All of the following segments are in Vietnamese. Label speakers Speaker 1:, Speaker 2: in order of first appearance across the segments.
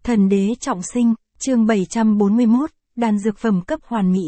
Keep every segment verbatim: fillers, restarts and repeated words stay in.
Speaker 1: Thần đế trọng sinh, chương bảy trăm bốn mươi mốt, đan dược phẩm cấp hoàn mỹ.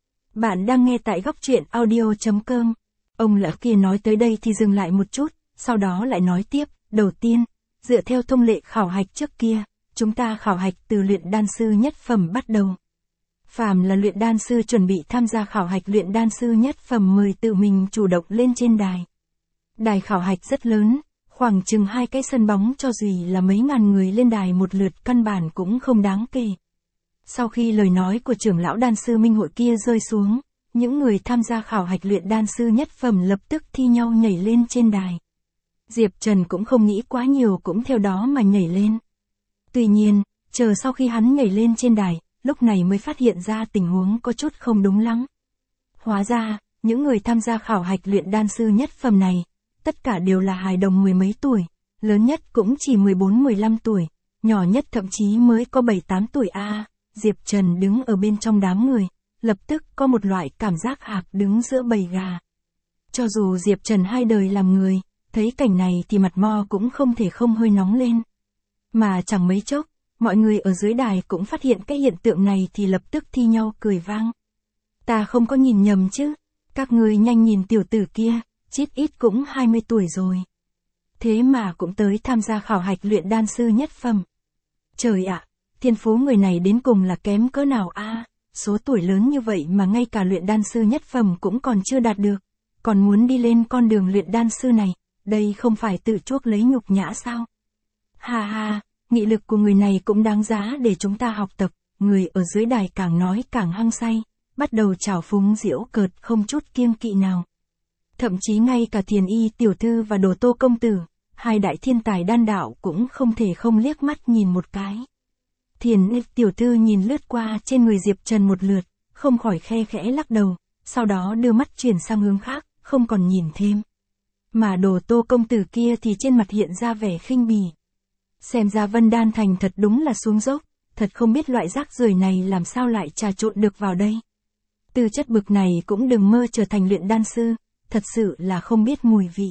Speaker 1: Bạn đang nghe tại góc truyện audio.com. Ông lão kia nói tới đây thì dừng lại một chút, sau đó lại nói tiếp, đầu tiên, dựa theo thông lệ khảo hạch trước kia, chúng ta khảo hạch từ luyện đan sư nhất phẩm bắt đầu. Phàm là luyện đan sư chuẩn bị tham gia khảo hạch luyện đan sư nhất phẩm mời tự mình chủ động lên trên đài. Đài khảo hạch rất lớn, khoảng chừng hai cái sân bóng cho dù là mấy ngàn người lên đài một lượt căn bản cũng không đáng kể. Sau khi lời nói của trưởng lão đan sư minh hội kia rơi xuống, những người tham gia khảo hạch luyện đan sư nhất phẩm lập tức thi nhau nhảy lên trên đài. Diệp Trần cũng không nghĩ quá nhiều cũng theo đó mà nhảy lên. Tuy nhiên, chờ sau khi hắn nhảy lên trên đài, lúc này mới phát hiện ra tình huống có chút không đúng lắm. Hóa ra, những người tham gia khảo hạch luyện đan sư nhất phẩm này, tất cả đều là hài đồng mười mấy tuổi, lớn nhất cũng chỉ mười bốn mười lăm tuổi, nhỏ nhất thậm chí mới có bảy tám tuổi a. À, Diệp Trần đứng ở bên trong đám người, lập tức có một loại cảm giác hạc đứng giữa bầy gà. Cho dù Diệp Trần hai đời làm người, thấy cảnh này thì mặt mo cũng không thể không hơi nóng lên. Mà chẳng mấy chốc, mọi người ở dưới đài cũng phát hiện cái hiện tượng này thì lập tức thi nhau cười vang. Ta không có nhìn nhầm chứ, các ngươi nhanh nhìn tiểu tử kia, chít ít cũng hai mươi tuổi rồi. Thế mà cũng tới tham gia khảo hạch luyện đan sư nhất phẩm. Trời ạ, thiên phú người này đến cùng là kém cỡ nào a? À, số tuổi lớn như vậy mà ngay cả luyện đan sư nhất phẩm cũng còn chưa đạt được, còn muốn đi lên con đường luyện đan sư này, đây không phải tự chuốc lấy nhục nhã sao? Ha ha, nghị lực của người này cũng đáng giá để chúng ta học tập. Người ở dưới đài càng nói càng hăng say, bắt đầu trào phúng giễu cợt không chút kiêng kỵ nào. Thậm chí ngay cả Thiền Y tiểu thư và Đồ Tô công tử, hai đại thiên tài đan đạo cũng không thể không liếc mắt nhìn một cái. Thiền Y tiểu thư nhìn lướt qua trên người Diệp Trần một lượt, không khỏi khe khẽ lắc đầu, sau đó đưa mắt chuyển sang hướng khác, không còn nhìn thêm. Mà Đồ Tô công tử kia thì trên mặt hiện ra vẻ khinh bỉ. Xem ra Vân Đan Thành thật đúng là xuống dốc, thật không biết loại rác rưởi này làm sao lại trà trộn được vào đây. Tư chất bực này cũng đừng mơ trở thành luyện đan sư, thật sự là không biết mùi vị.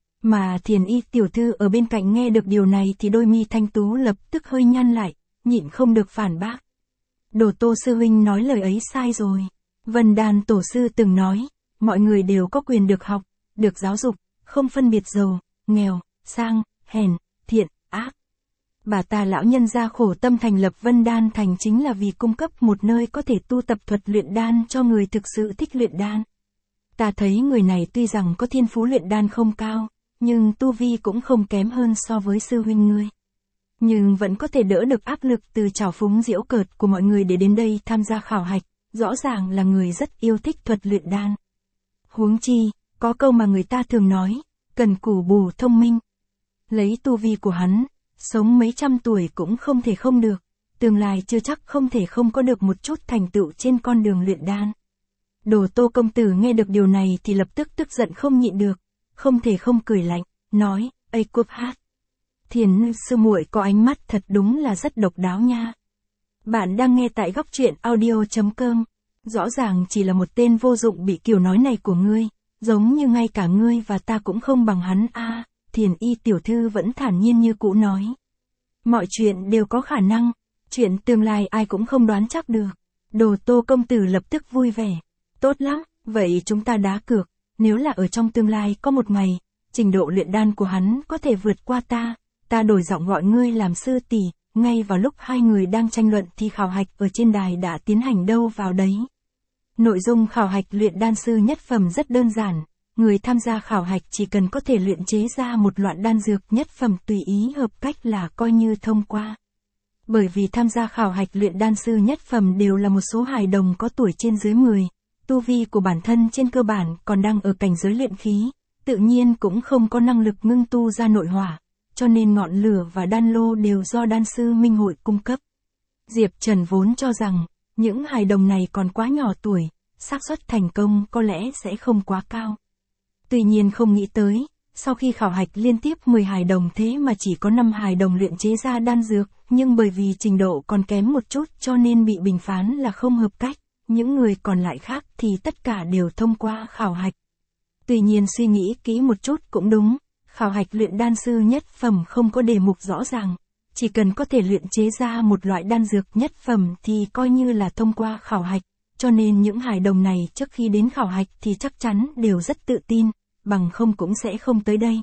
Speaker 1: Mà Thiền Y tiểu thư ở bên cạnh nghe được điều này thì đôi mi thanh tú lập tức hơi nhăn lại, nhịn không được phản bác. Đồ Tô sư huynh nói lời ấy sai rồi. Vân Đan tổ sư từng nói, mọi người đều có quyền được học, được giáo dục, không phân biệt giàu, nghèo, sang, hèn, thiện, ác. Bà ta lão nhân gia khổ tâm thành lập Vân Đan Thành chính là vì cung cấp một nơi có thể tu tập thuật luyện đan cho người thực sự thích luyện đan. Ta thấy người này tuy rằng có thiên phú luyện đan không cao, nhưng tu vi cũng không kém hơn so với sư huynh ngươi. Nhưng vẫn có thể đỡ được áp lực từ trào phúng giễu cợt của mọi người để đến đây tham gia khảo hạch, rõ ràng là người rất yêu thích thuật luyện đan. Huống chi, có câu mà người ta thường nói, cần cù bù thông minh. Lấy tu vi của hắn, sống mấy trăm tuổi cũng không thể không được, tương lai chưa chắc không thể không có được một chút thành tựu trên con đường luyện đan. Đồ Tô công tử nghe được điều này thì lập tức tức giận không nhịn được, không thể không cười lạnh, nói, ây cúp hát. Thiền sư muội có ánh mắt thật đúng là rất độc đáo nha. Bạn đang nghe tại góc truyện audio.com, rõ ràng chỉ là một tên vô dụng bị kiểu nói này của ngươi, giống như ngay cả ngươi và ta cũng không bằng hắn a. À, Thiền Y tiểu thư vẫn thản nhiên như cũ nói. Mọi chuyện đều có khả năng, chuyện tương lai ai cũng không đoán chắc được. Đồ Tô công tử lập tức vui vẻ. Tốt lắm, vậy chúng ta đá cược, nếu là ở trong tương lai có một ngày, trình độ luyện đan của hắn có thể vượt qua ta, ta đổi giọng gọi ngươi làm sư tỷ. Ngay vào lúc hai người đang tranh luận thì khảo hạch ở trên đài đã tiến hành đâu vào đấy. Nội dung khảo hạch luyện đan sư nhất phẩm rất đơn giản, người tham gia khảo hạch chỉ cần có thể luyện chế ra một loại đan dược nhất phẩm tùy ý hợp cách là coi như thông qua. Bởi vì tham gia khảo hạch luyện đan sư nhất phẩm đều là một số hài đồng có tuổi trên dưới mười, tu vi của bản thân trên cơ bản còn đang ở cảnh giới luyện khí, tự nhiên cũng không có năng lực ngưng tu ra nội hỏa, cho nên ngọn lửa và đan lô đều do đan sư minh hội cung cấp. Diệp Trần vốn cho rằng, những hài đồng này còn quá nhỏ tuổi, xác suất thành công có lẽ sẽ không quá cao. Tuy nhiên không nghĩ tới, sau khi khảo hạch liên tiếp mười hài đồng thế mà chỉ có năm hài đồng luyện chế ra đan dược, nhưng bởi vì trình độ còn kém một chút cho nên bị bình phán là không hợp cách, những người còn lại khác thì tất cả đều thông qua khảo hạch. Tuy nhiên suy nghĩ kỹ một chút cũng đúng, khảo hạch luyện đan sư nhất phẩm không có đề mục rõ ràng, chỉ cần có thể luyện chế ra một loại đan dược nhất phẩm thì coi như là thông qua khảo hạch, cho nên những hài đồng này trước khi đến khảo hạch thì chắc chắn đều rất tự tin, bằng không cũng sẽ không tới đây.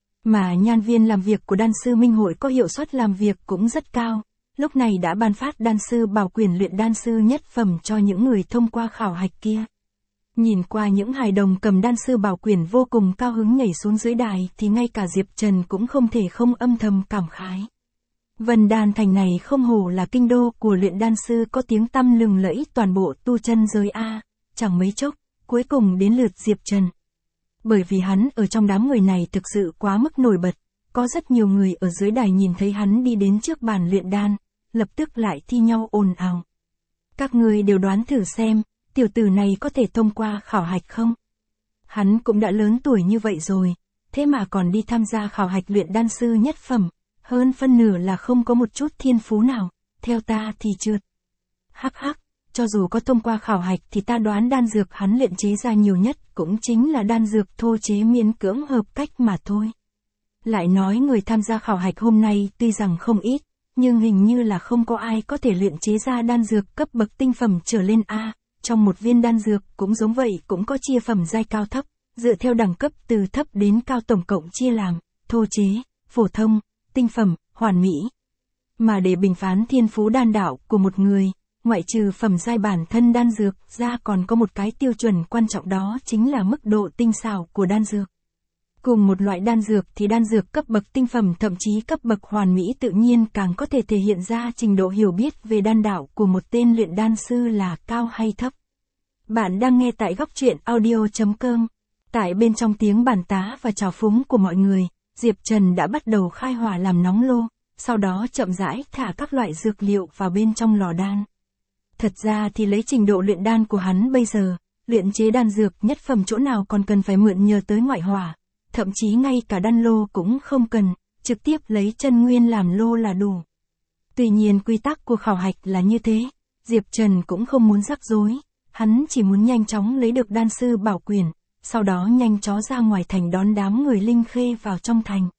Speaker 1: Mà nhân viên làm việc của đan sư minh hội có hiệu suất làm việc cũng rất cao, lúc này đã ban phát đan sư bảo quyền luyện đan sư nhất phẩm cho những người thông qua khảo hạch kia. Nhìn qua những hài đồng cầm đan sư bảo quyền vô cùng cao hứng nhảy xuống dưới đài thì ngay cả Diệp Trần cũng không thể không âm thầm cảm khái. Vân Đan Thành này không hổ là kinh đô của luyện đan sư có tiếng tăm lừng lẫy toàn bộ tu chân giới A, chẳng mấy chốc, cuối cùng đến lượt Diệp Trần. Bởi vì hắn ở trong đám người này thực sự quá mức nổi bật, có rất nhiều người ở dưới đài nhìn thấy hắn đi đến trước bàn luyện đan, lập tức lại thi nhau ồn ào. Các người đều đoán thử xem, tiểu tử này có thể thông qua khảo hạch không? Hắn cũng đã lớn tuổi như vậy rồi, thế mà còn đi tham gia khảo hạch luyện đan sư nhất phẩm, hơn phân nửa là không có một chút thiên phú nào, theo ta thì trượt. Hắc hắc, cho dù có thông qua khảo hạch thì ta đoán đan dược hắn luyện chế ra nhiều nhất cũng chính là đan dược thô chế miễn cưỡng hợp cách mà thôi. Lại nói người tham gia khảo hạch hôm nay tuy rằng không ít, nhưng hình như là không có ai có thể luyện chế ra đan dược cấp bậc tinh phẩm trở lên A, trong một viên đan dược cũng giống vậy cũng có chia phẩm giai cao thấp, dựa theo đẳng cấp từ thấp đến cao tổng cộng chia làm, thô chế, phổ thông, tinh phẩm, hoàn mỹ. Mà để bình phán thiên phú đan đạo của một người, ngoại trừ phẩm giai bản thân đan dược ra còn có một cái tiêu chuẩn quan trọng đó chính là mức độ tinh xảo của đan dược. Cùng một loại đan dược thì đan dược cấp bậc tinh phẩm thậm chí cấp bậc hoàn mỹ tự nhiên càng có thể thể hiện ra trình độ hiểu biết về đan đạo của một tên luyện đan sư là cao hay thấp. Bạn đang nghe tại góc truyện audio chấm com. Tại bên trong tiếng bàn tá và trào phúng của mọi người, Diệp Trần đã bắt đầu khai hỏa làm nóng lô, sau đó chậm rãi thả các loại dược liệu vào bên trong lò đan. Thật ra thì lấy trình độ luyện đan của hắn bây giờ, luyện chế đan dược nhất phẩm chỗ nào còn cần phải mượn nhờ tới ngoại hỏa, thậm chí ngay cả đan lô cũng không cần, trực tiếp lấy chân nguyên làm lô là đủ. Tuy nhiên quy tắc của khảo hạch là như thế, Diệp Trần cũng không muốn rắc rối, hắn chỉ muốn nhanh chóng lấy được đan sư bảo quyền, sau đó nhanh chó ra ngoài thành đón đám người linh khê vào trong thành.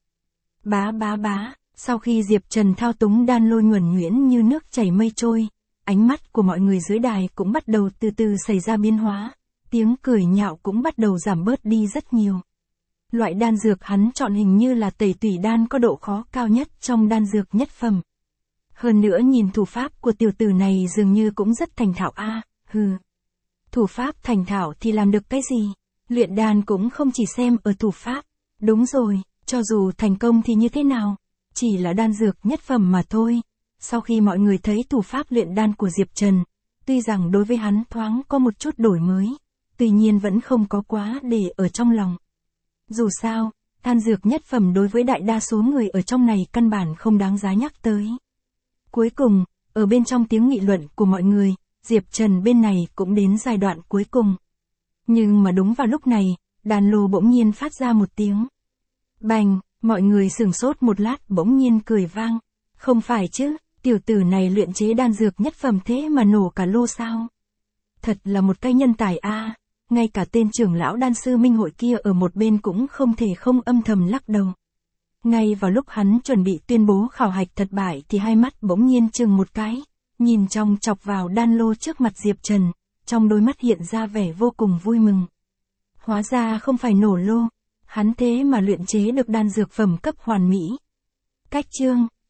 Speaker 1: Bá bá bá, sau khi Diệp Trần thao túng đan lôi nhuần nhuyễn như nước chảy mây trôi, ánh mắt của mọi người dưới đài cũng bắt đầu từ từ xảy ra biến hóa, tiếng cười nhạo cũng bắt đầu giảm bớt đi rất nhiều. Loại đan dược hắn chọn hình như là tẩy tủy đan có độ khó cao nhất trong đan dược nhất phẩm. Hơn nữa nhìn thủ pháp của tiểu tử này dường như cũng rất thành thạo a, à, hừ. Thủ pháp thành thạo thì làm được cái gì? Luyện đan cũng không chỉ xem ở thủ pháp. Đúng rồi, cho dù thành công thì như thế nào? Chỉ là đan dược nhất phẩm mà thôi. Sau khi mọi người thấy thủ pháp luyện đan của Diệp Trần, tuy rằng đối với hắn thoáng có một chút đổi mới, tuy nhiên vẫn không có quá để ở trong lòng. Dù sao, đan dược nhất phẩm đối với đại đa số người ở trong này căn bản không đáng giá nhắc tới. Cuối cùng, ở bên trong tiếng nghị luận của mọi người, Diệp Trần bên này cũng đến giai đoạn cuối cùng. Nhưng mà đúng vào lúc này, đan lô bỗng nhiên phát ra một tiếng. Bành, mọi người sửng sốt một lát bỗng nhiên cười vang. Không phải chứ, tiểu tử này luyện chế đan dược nhất phẩm thế mà nổ cả lô sao? Thật là một cái nhân tài a, à, ngay cả tên trưởng lão đan sư minh hội kia ở một bên cũng không thể không âm thầm lắc đầu. Ngay vào lúc hắn chuẩn bị tuyên bố khảo hạch thất bại thì hai mắt bỗng nhiên chừng một cái, nhìn trong chọc vào đan lô trước mặt Diệp Trần, trong đôi mắt hiện ra vẻ vô cùng vui mừng. Hóa ra không phải nổ lô, hắn thế mà luyện chế được đan dược phẩm cấp hoàn mỹ. Cách chương